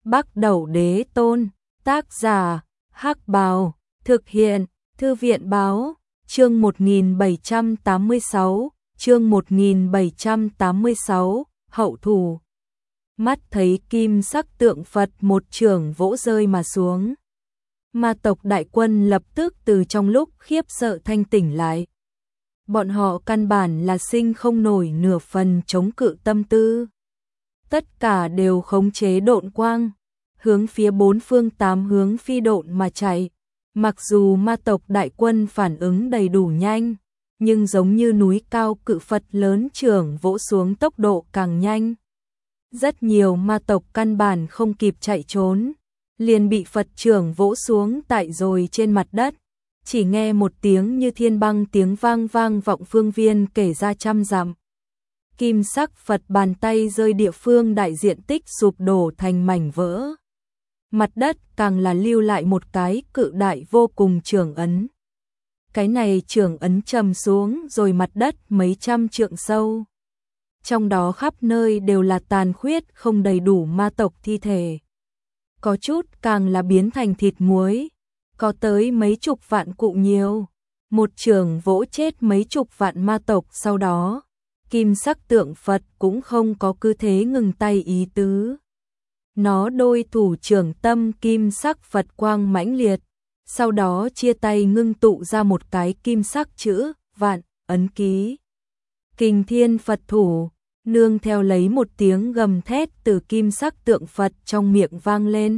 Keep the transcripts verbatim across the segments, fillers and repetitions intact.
Bắc Đẩu Đế Tôn, tác giả, Hắc Bào, thực hiện, Thư viện báo, chương một nghìn bảy trăm tám mươi sáu, chương một nghìn bảy trăm tám mươi sáu, hậu thủ. Mắt thấy kim sắc tượng Phật một chưởng vỗ rơi mà xuống. Ma tộc đại quân lập tức từ trong lúc khiếp sợ thanh tỉnh lại. Bọn họ căn bản là sinh không nổi nửa phần chống cự tâm tư. Tất cả đều khống chế độn quang, hướng phía bốn phương tám hướng phi độn mà chạy. Mặc dù ma tộc đại quân phản ứng đầy đủ nhanh, nhưng giống như núi cao cự Phật lớn chưởng vỗ xuống tốc độ càng nhanh. Rất nhiều ma tộc căn bản không kịp chạy trốn, liền bị Phật chưởng vỗ xuống tại rồi trên mặt đất. Chỉ nghe một tiếng như thiên băng tiếng vang vang vọng phương viên kể ra trăm dặm. Kim sắc Phật bàn tay rơi địa phương đại diện tích sụp đổ thành mảnh vỡ. Mặt đất càng là lưu lại một cái cự đại vô cùng chưởng ấn. Cái này chưởng ấn trầm xuống rồi mặt đất mấy trăm trượng sâu. Trong đó khắp nơi đều là tàn khuyết không đầy đủ ma tộc thi thể. Có chút càng là biến thành thịt muối, có tới mấy chục vạn cụ nhiều. Một chưởng vỗ chết mấy chục vạn ma tộc sau đó. Kim sắc tượng Phật cũng không có cứ thế ngừng tay ý tứ. Nó đôi thủ trưởng tâm kim sắc Phật quang mãnh liệt, sau đó chia tay ngưng tụ ra một cái kim sắc chữ vạn ấn ký. Kình thiên Phật thủ, nương theo lấy một tiếng gầm thét từ kim sắc tượng Phật trong miệng vang lên.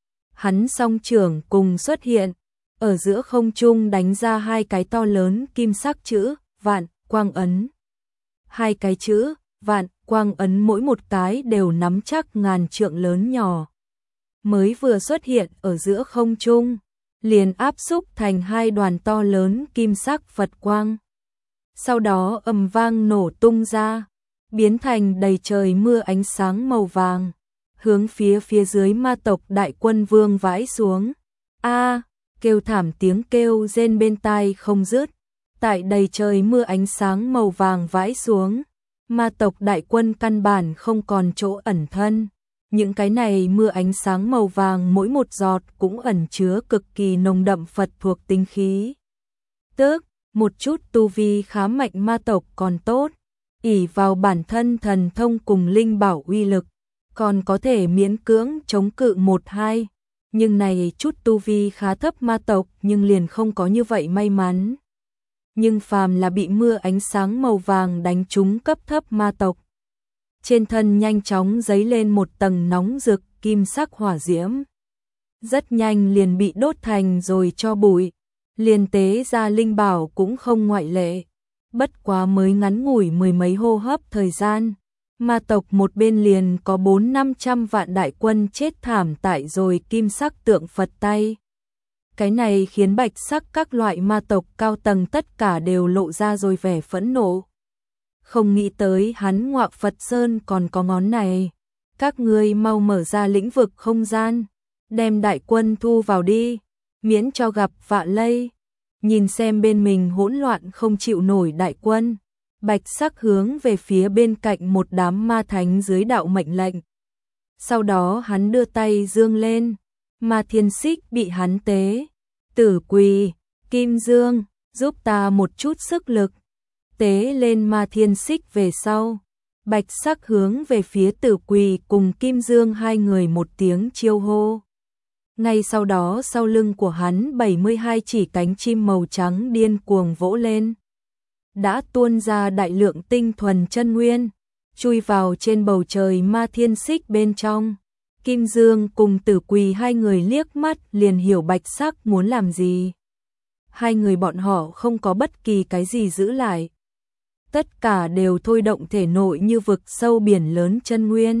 Hắn song trưởng cùng xuất hiện, ở giữa không trung đánh ra hai cái to lớn kim sắc chữ vạn quang ấn. Hai cái chữ vạn quang ấn mỗi một cái đều nắm chắc ngàn trượng lớn nhỏ. Mới vừa xuất hiện ở giữa không trung, liền áp xúc thành hai đoàn to lớn kim sắc Phật quang. Sau đó ầm vang nổ tung ra, biến thành đầy trời mưa ánh sáng màu vàng, hướng phía phía dưới ma tộc đại quân vương vãi xuống. A, kêu thảm tiếng kêu rên bên tai không dứt. Tại đầy trời mưa ánh sáng màu vàng vãi xuống, ma tộc đại quân căn bản không còn chỗ ẩn thân. Những cái này mưa ánh sáng màu vàng mỗi một giọt cũng ẩn chứa cực kỳ nồng đậm Phật thuộc tinh khí. Tức, một chút tu vi khá mạnh ma tộc còn tốt, ỷ vào bản thân thần thông cùng linh bảo uy lực, còn có thể miễn cưỡng chống cự một hai. Nhưng này chút tu vi khá thấp ma tộc nhưng liền không có như vậy may mắn. Nhưng phàm là bị mưa ánh sáng màu vàng đánh trúng cấp thấp ma tộc, trên thân nhanh chóng dấy lên một tầng nóng rực kim sắc hỏa diễm. Rất nhanh liền bị đốt thành rồi cho bụi, liền tế ra linh bảo cũng không ngoại lệ. Bất quá mới ngắn ngủi mười mấy hô hấp thời gian, ma tộc một bên liền có bốn năm trăm vạn đại quân chết thảm tại rồi kim sắc tượng Phật tay. Cái này khiến bạch sắc các loại ma tộc cao tầng tất cả đều lộ ra rồi vẻ phẫn nộ. Không nghĩ tới hắn Ngọa Phật Sơn còn có ngón này. Các ngươi mau mở ra lĩnh vực không gian, đem đại quân thu vào đi, miễn cho gặp vạ lây. Nhìn xem bên mình hỗn loạn không chịu nổi đại quân, bạch sắc hướng về phía bên cạnh một đám ma thánh dưới đạo mệnh lệnh. Sau đó hắn đưa tay dương lên, ma thiên xích bị hắn tế. Tử Quỳ, Kim Dương, giúp ta một chút sức lực. Tế lên ma thiên xích về sau. Bạch sắc hướng về phía Tử Quỳ cùng Kim Dương hai người một tiếng chiêu hô. Ngay sau đó sau lưng của hắn bảy mươi hai chỉ cánh chim màu trắng điên cuồng vỗ lên. Đã tuôn ra đại lượng tinh thuần chân nguyên, chui vào trên bầu trời ma thiên xích bên trong. Kim Dương cùng Tử Quỳ hai người liếc mắt liền hiểu bạch sắc muốn làm gì. Hai người bọn họ không có bất kỳ cái gì giữ lại. Tất cả đều thôi động thể nội như vực sâu biển lớn chân nguyên.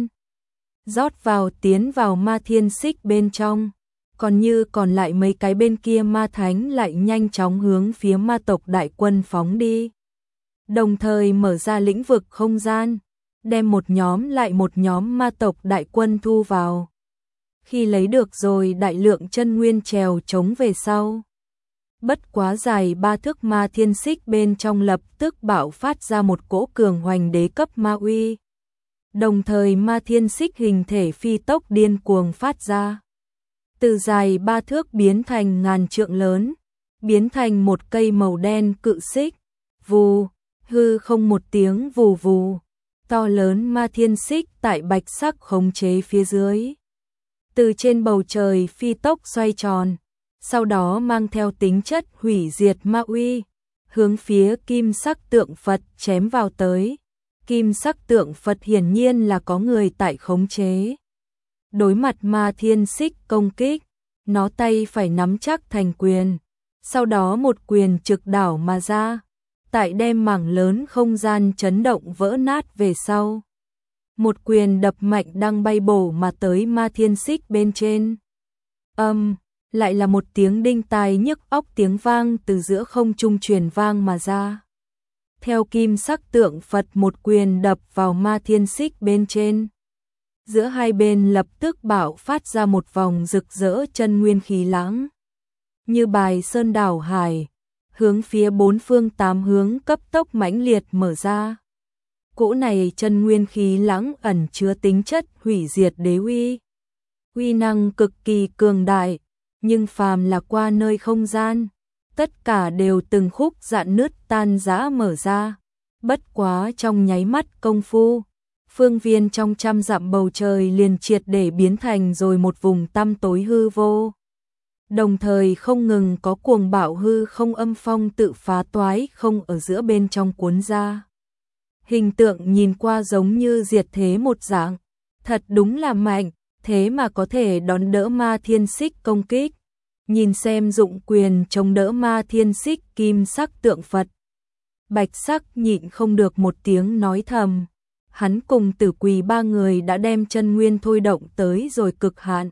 Rót vào tiến vào ma thiên xích bên trong. Còn như còn lại mấy cái bên kia ma thánh lại nhanh chóng hướng phía ma tộc đại quân phóng đi. Đồng thời mở ra lĩnh vực không gian, đem một nhóm lại một nhóm ma tộc đại quân thu vào. Khi lấy được rồi đại lượng chân nguyên trèo chống về sau, bất quá dài ba thước ma thiên xích bên trong lập tức bạo phát ra một cỗ cường hoành đế cấp ma uy. Đồng thời ma thiên xích hình thể phi tốc điên cuồng phát ra. Từ dài ba thước biến thành ngàn trượng lớn, biến thành một cây màu đen cự xích. Vù, hư không một tiếng vù vù, to lớn ma thiên xích tại bạch sắc khống chế phía dưới. Từ trên bầu trời phi tốc xoay tròn, sau đó mang theo tính chất hủy diệt ma uy, hướng phía kim sắc tượng Phật chém vào tới. Kim sắc tượng Phật hiển nhiên là có người tại khống chế. Đối mặt ma thiên xích công kích, nó tay phải nắm chắc thành quyền, sau đó một quyền trực đảo mà ra, tại đem mảng lớn không gian chấn động vỡ nát về sau. Một quyền đập mạnh đang bay bổ mà tới ma thiên xích bên trên. Âm, lại là một tiếng đinh tai nhức óc tiếng vang từ giữa không trung truyền vang mà ra. Theo kim sắc tượng Phật một quyền đập vào ma thiên xích bên trên. Giữa hai bên lập tức bạo phát ra một vòng rực rỡ chân nguyên khí lãng. Như bài sơn đảo hải, hướng phía bốn phương tám hướng cấp tốc mãnh liệt mở ra. Cỗ này chân nguyên khí lãng ẩn chứa tính chất hủy diệt đế uy. Uy năng cực kỳ cường đại, nhưng phàm là qua nơi không gian, tất cả đều từng khúc rạn nứt tan rã mở ra. Bất quá trong nháy mắt công phu, phương viên trong trăm dặm bầu trời liền triệt để biến thành rồi một vùng tăm tối hư vô. Đồng thời không ngừng có cuồng bạo hư không âm phong tự phá toái không ở giữa bên trong cuốn ra. Hình tượng nhìn qua giống như diệt thế một dạng, thật đúng là mạnh, thế mà có thể đón đỡ ma thiên xích công kích. Nhìn xem dụng quyền chống đỡ ma thiên xích kim sắc tượng Phật. Bạch sắc nhịn không được một tiếng nói thầm. Hắn cùng Tử Quỳ ba người đã đem chân nguyên thôi động tới rồi cực hạn.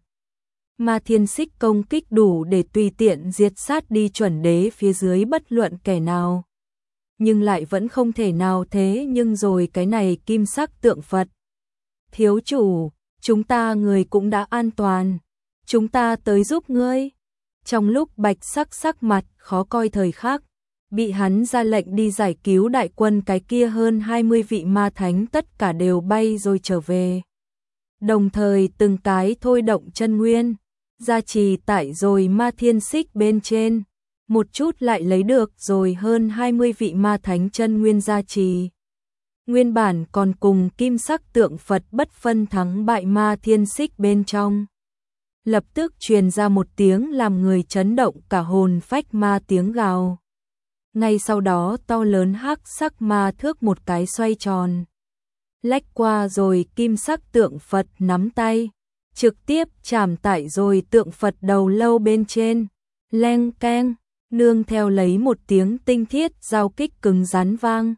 Ma thiên xích công kích đủ để tùy tiện diệt sát đi chuẩn đế phía dưới bất luận kẻ nào. Nhưng lại vẫn không thể nào thế nhưng rồi cái này kim sắc tượng Phật. Thiếu chủ, chúng ta người cũng đã an toàn. Chúng ta tới giúp ngươi. Trong lúc bạch sắc sắc mặt khó coi thời khắc, bị hắn ra lệnh đi giải cứu đại quân cái kia hơn hai mươi vị ma thánh tất cả đều bay rồi trở về. Đồng thời từng cái thôi động chân nguyên, gia trì tại rồi ma thiên xích bên trên, một chút lại lấy được rồi hơn hai mươi vị ma thánh chân nguyên gia trì. Nguyên bản còn cùng kim sắc tượng Phật bất phân thắng bại ma thiên xích bên trong. Lập tức truyền ra một tiếng làm người chấn động cả hồn phách ma tiếng gào. Ngay sau đó to lớn hắc sắc ma thước một cái xoay tròn. Lách qua rồi kim sắc tượng Phật nắm tay, trực tiếp chạm tại rồi tượng Phật đầu lâu bên trên. Leng keng, nương theo lấy một tiếng tinh thiết giao kích cứng rắn vang.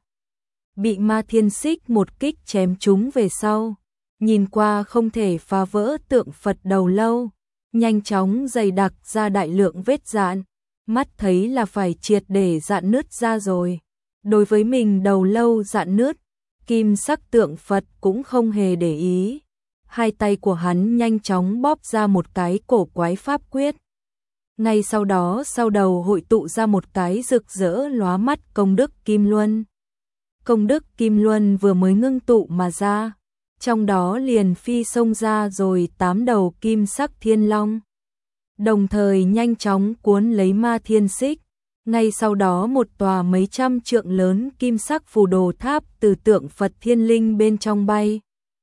Bị ma thiên xích một kích chém trúng về sau. Nhìn qua không thể phá vỡ tượng Phật đầu lâu. Nhanh chóng dày đặc ra đại lượng vết dạn, mắt thấy là phải triệt để dạn nứt ra rồi. Đối với mình đầu lâu dạn nứt, kim sắc tượng Phật cũng không hề để ý. Hai tay của hắn nhanh chóng bóp ra một cái cổ quái pháp quyết. Ngay sau đó sau đầu hội tụ ra một cái rực rỡ lóa mắt công đức Kim Luân. Công đức Kim Luân vừa mới ngưng tụ mà ra. Trong đó liền phi xông ra rồi tám đầu kim sắc thiên long. Đồng thời nhanh chóng cuốn lấy ma thiên xích. Ngay sau đó một tòa mấy trăm trượng lớn kim sắc phù đồ tháp từ tượng Phật thiên linh bên trong bay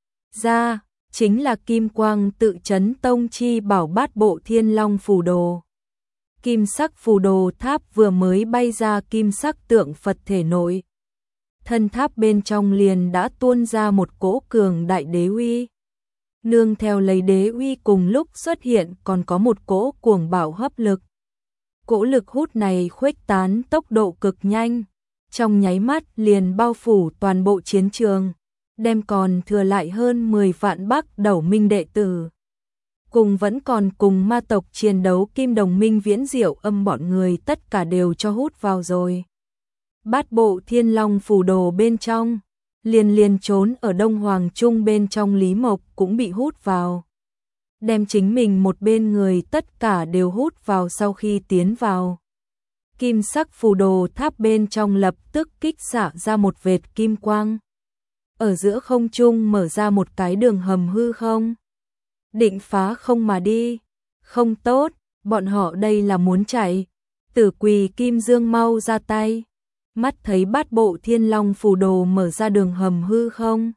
ra, chính là kim quang tự chấn tông chi bảo bát bộ thiên long phù đồ. Kim sắc phù đồ tháp vừa mới bay ra kim sắc tượng Phật thể nội. Thân tháp bên trong liền đã tuôn ra một cỗ cường đại đế uy. Nương theo lấy đế uy cùng lúc xuất hiện còn có một cỗ cuồng bạo hấp lực. Cỗ lực hút này khuếch tán tốc độ cực nhanh, trong nháy mắt liền bao phủ toàn bộ chiến trường, đem còn thừa lại hơn mười vạn Bắc Đẩu Minh đệ tử. Cùng vẫn còn cùng ma tộc chiến đấu Kim Đồng Minh Viễn Diệu Âm bọn người tất cả đều cho hút vào rồi. Bát bộ thiên long phù đồ bên trong, liền liền trốn ở Đông Hoàng Trung bên trong Lý Mộc cũng bị hút vào. Đem chính mình một bên người tất cả đều hút vào sau khi tiến vào. Kim sắc phù đồ tháp bên trong lập tức kích xạ ra một vệt kim quang. ở giữa không trung mở ra một cái đường hầm hư không. Định phá không mà đi. Không tốt, bọn họ đây là muốn chạy. Tử Quỳ Kim Dương mau ra tay. Mắt thấy bát bộ Thiên Long phù đồ mở ra đường hầm hư không.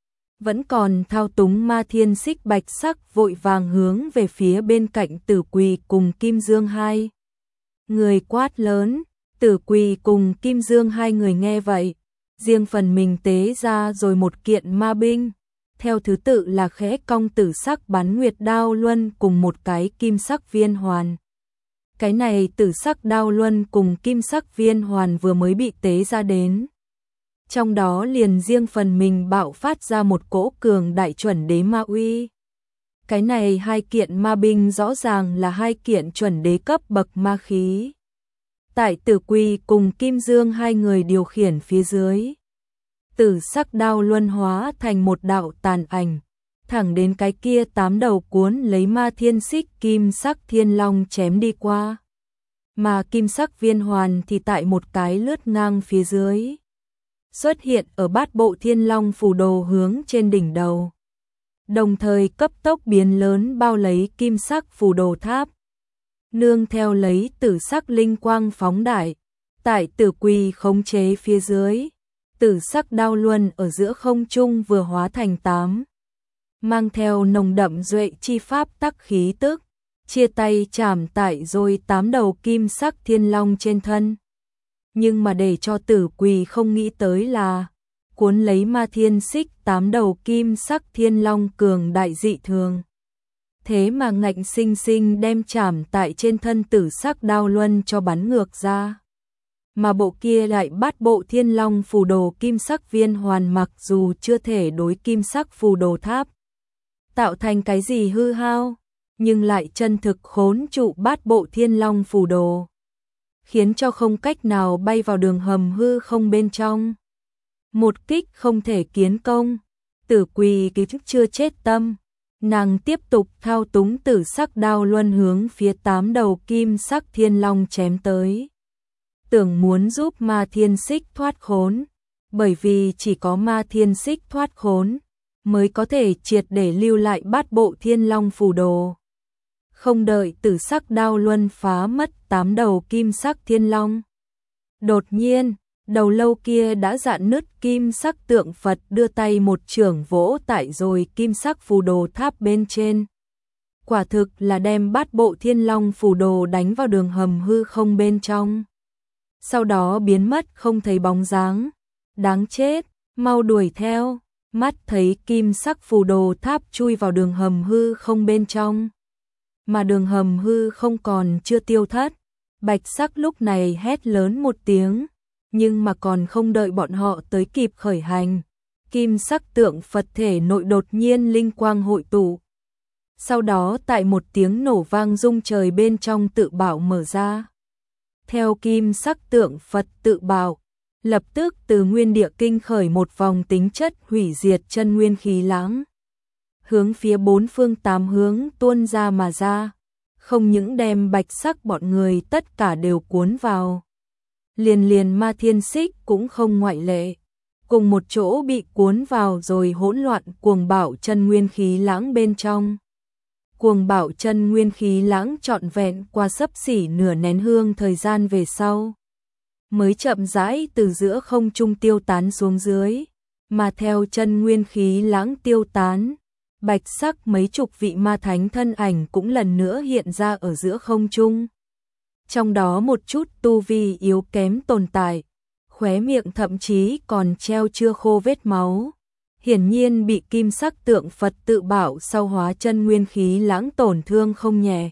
Vẫn còn thao túng Ma Thiên Xích bạch sắc vội vàng hướng về phía bên cạnh Tử Quỳ cùng Kim Dương hai. Người quát lớn, Tử Quỳ cùng Kim Dương hai người nghe vậy, riêng phần mình tế ra rồi một kiện ma binh, theo thứ tự là khẽ cong tử sắc bán nguyệt đao luân cùng một cái kim sắc viên hoàn. Cái này tử sắc đao luân cùng kim sắc viên hoàn vừa mới bị tế ra đến. Trong đó liền riêng phần mình bạo phát ra một cỗ cường đại chuẩn đế ma uy. Cái này hai kiện ma binh rõ ràng là hai kiện chuẩn đế cấp bậc ma khí. Tại Tử Quỳ cùng Kim Dương hai người điều khiển phía dưới. Tử sắc đao luân hóa thành một đạo tàn ảnh, thẳng đến cái kia tám đầu cuốn lấy Ma Thiên Xích kim sắc thiên long chém đi qua. Mà kim sắc viên hoàn thì tại một cái lướt ngang phía dưới. Xuất hiện ở bát bộ Thiên Long phù đồ hướng trên đỉnh đầu. Đồng thời cấp tốc biến lớn bao lấy kim sắc phù đồ tháp. Nương theo lấy tử sắc linh quang phóng đại. Tại Tử Quỳ khống chế phía dưới. Tử sắc đao luân ở giữa không trung vừa hóa thành tám. Mang theo nồng đậm duệ chi pháp tắc khí tức. Chia tay chạm tại rồi tám đầu kim sắc thiên long trên thân. Nhưng mà để cho Tử Quỳ không nghĩ tới là cuốn lấy Ma Thiên Xích tám đầu kim sắc thiên long cường đại dị thường. Thế mà ngạnh sinh sinh đem chạm tại trên thân tử sắc đao luân cho bắn ngược ra. Mà bộ kia lại bát bộ Thiên Long phù đồ kim sắc viên hoàn mặc dù chưa thể đối kim sắc phù đồ tháp tạo thành cái gì hư hao, nhưng lại chân thực khốn trụ bát bộ Thiên Long phù đồ, khiến cho không cách nào bay vào đường hầm hư không bên trong. Một kích không thể kiến công. Tử Quỳ ký thức chưa chết tâm, nàng tiếp tục thao túng tử sắc đao luân hướng phía tám đầu kim sắc thiên long chém tới. Tưởng muốn giúp Ma Thiên Xích thoát khốn, bởi vì chỉ có Ma Thiên Xích thoát khốn mới có thể triệt để lưu lại bát bộ Thiên Long phù đồ. Không đợi tử sắc đao luân phá mất tám đầu kim sắc thiên long. Đột nhiên, đầu lâu kia đã rạn nứt kim sắc tượng Phật đưa tay một chưởng vỗ tại rồi kim sắc phù đồ tháp bên trên. Quả thực là đem bát bộ Thiên Long phù đồ đánh vào đường hầm hư không bên trong. Sau đó biến mất không thấy bóng dáng. Đáng chết, mau đuổi theo. Mắt thấy kim sắc phù đồ tháp chui vào đường hầm hư không bên trong. Mà đường hầm hư không còn chưa tiêu thất. Bạch sắc lúc này hét lớn một tiếng. Nhưng mà còn không đợi bọn họ tới kịp khởi hành. Kim sắc tượng Phật thể nội đột nhiên linh quang hội tụ. Sau đó tại một tiếng nổ vang rung trời bên trong tự bảo mở ra. Theo kim sắc tượng Phật tự bảo, lập tức từ nguyên địa kinh khởi một vòng tính chất hủy diệt chân nguyên khí lãng. Hướng phía bốn phương tám hướng tuôn ra mà ra, không những đem bạch sắc bọn người tất cả đều cuốn vào. Liền liền Ma Thiên Xích cũng không ngoại lệ, cùng một chỗ bị cuốn vào rồi hỗn loạn cuồng bạo chân nguyên khí lãng bên trong. Cuồng bạo chân nguyên khí lãng trọn vẹn qua xấp xỉ nửa nén hương thời gian về sau, mới chậm rãi từ giữa không trung tiêu tán xuống dưới, mà theo chân nguyên khí lãng tiêu tán, bạch sắc mấy chục vị ma thánh thân ảnh cũng lần nữa hiện ra ở giữa không trung. Trong đó một chút tu vi yếu kém tồn tại, khóe miệng thậm chí còn treo chưa khô vết máu. Hiển nhiên bị kim sắc tượng Phật tự bảo sau hóa chân nguyên khí lãng tổn thương không nhẹ.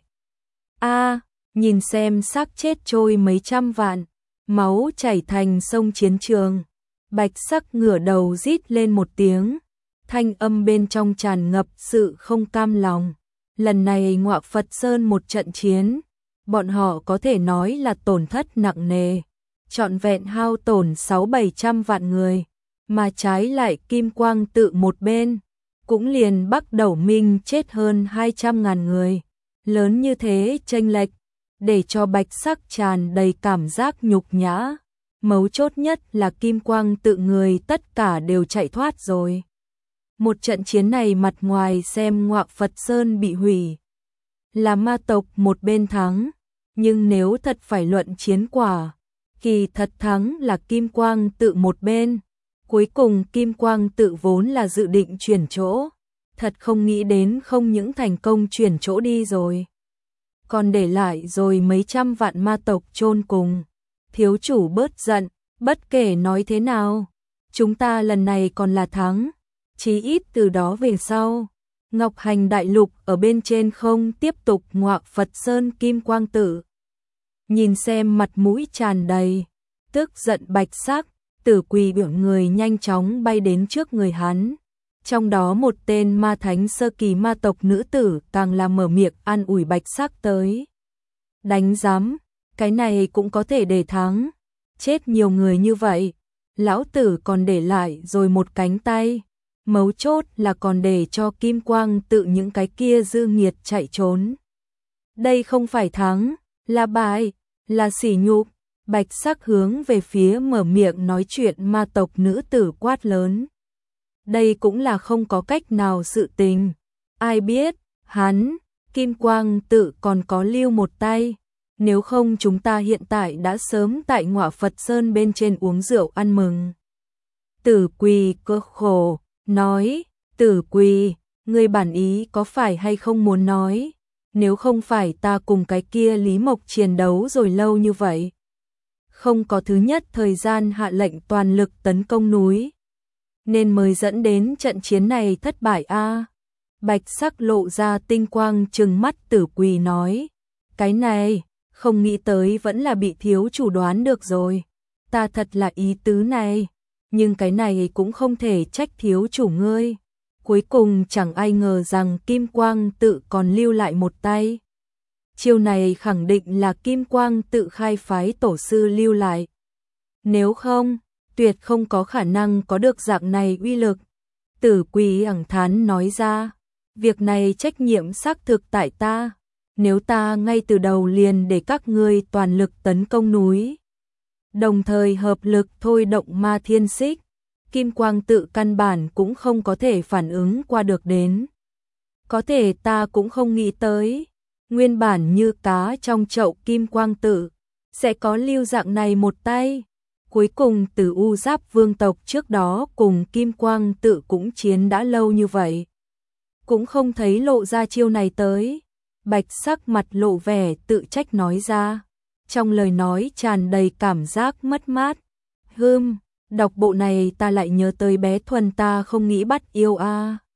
A, nhìn xem xác chết trôi mấy trăm vạn, máu chảy thành sông chiến trường. Bạch sắc ngửa đầu rít lên một tiếng, thanh âm bên trong tràn ngập sự không cam lòng. Lần này Ngọa Phật Sơn một trận chiến, bọn họ có thể nói là tổn thất nặng nề, trọn vẹn hao tổn sáu bảy trăm vạn người. Mà trái lại Kim Quang tự một bên, cũng liền Bắc Đẩu Minh chết hơn hai trăm ngàn người. Lớn như thế chênh lệch, để cho bạch sắc tràn đầy cảm giác nhục nhã. Mấu chốt nhất là Kim Quang Tự người tất cả đều chạy thoát rồi. Một trận chiến này mặt ngoài xem Ngọa Phật Sơn bị hủy, là ma tộc một bên thắng, nhưng nếu thật phải luận chiến quả, kỳ thật thắng là Kim Quang Tự một bên. Cuối cùng Kim Quang Tự vốn là dự định chuyển chỗ, thật không nghĩ đến không những thành công chuyển chỗ đi rồi, còn để lại rồi mấy trăm vạn ma tộc chôn cùng. Thiếu chủ bớt giận, bất kể nói thế nào, chúng ta lần này còn là thắng, chí ít từ đó về sau, Ngọc Hành Đại Lục ở bên trên không tiếp tục Ngọa Phật Sơn Kim Quang Tự. Nhìn xem mặt mũi tràn đầy tức giận Bạch Sắc, Tử Quỳ biểu người nhanh chóng bay đến trước người hắn. Trong đó một tên ma thánh sơ kỳ ma tộc nữ tử càng là mở miệng an ủi Bạch Sắc tới. Đánh giám, cái này cũng có thể để thắng, chết nhiều người như vậy, lão tử còn để lại rồi một cánh tay, mấu chốt là còn để cho Kim Quang Tự những cái kia dư nghiệt chạy trốn. Đây không phải thắng, là bại, là sỉ nhục. Bạch Sắc hướng về phía mở miệng nói chuyện ma tộc nữ tử quát lớn. Đây cũng là không có cách nào sự tình. Ai biết, hắn, Kim Quang Tự còn có lưu một tay. Nếu không chúng ta hiện tại đã sớm tại Ngọa Phật Sơn bên trên uống rượu ăn mừng. Tử Quỳ cơ khổ, nói, Tử Quỳ, ngươi bản ý có phải hay không muốn nói, nếu không phải ta cùng cái kia Lý Mộc chiến đấu rồi lâu như vậy. Không có thứ nhất thời gian hạ lệnh toàn lực tấn công núi, nên mới dẫn đến trận chiến này thất bại a. Bạch Sắc lộ ra tinh quang trừng mắt Tử Quỳ nói, cái này, không nghĩ tới vẫn là bị thiếu chủ đoán được rồi, ta thật là ý tứ này, nhưng cái này cũng không thể trách thiếu chủ ngươi. Cuối cùng chẳng ai ngờ rằng Kim Quang Tự còn lưu lại một tay. Chiêu này khẳng định là Kim Quang Tự khai phái tổ sư lưu lại. Nếu không, tuyệt không có khả năng có được dạng này uy lực. Tử Quỳ ẳng thán nói ra, việc này trách nhiệm xác thực tại ta. Nếu ta ngay từ đầu liền để các ngươi toàn lực tấn công núi, đồng thời hợp lực thôi động ma thiên xích, Kim Quang Tự căn bản cũng không có thể phản ứng qua được đến. Có thể ta cũng không nghĩ tới, nguyên bản như cá trong chậu Kim Quang Tự sẽ có lưu dạng này một tay. Cuối cùng từ U Giáp vương tộc trước đó cùng Kim Quang Tự cũng chiến đã lâu như vậy, cũng không thấy lộ ra chiêu này tới. Bạch Sắc mặt lộ vẻ tự trách nói ra, trong lời nói tràn đầy cảm giác mất mát. Hừm, đọc bộ này ta lại nhớ tới bé Thuần ta không nghĩ bắt yêu a.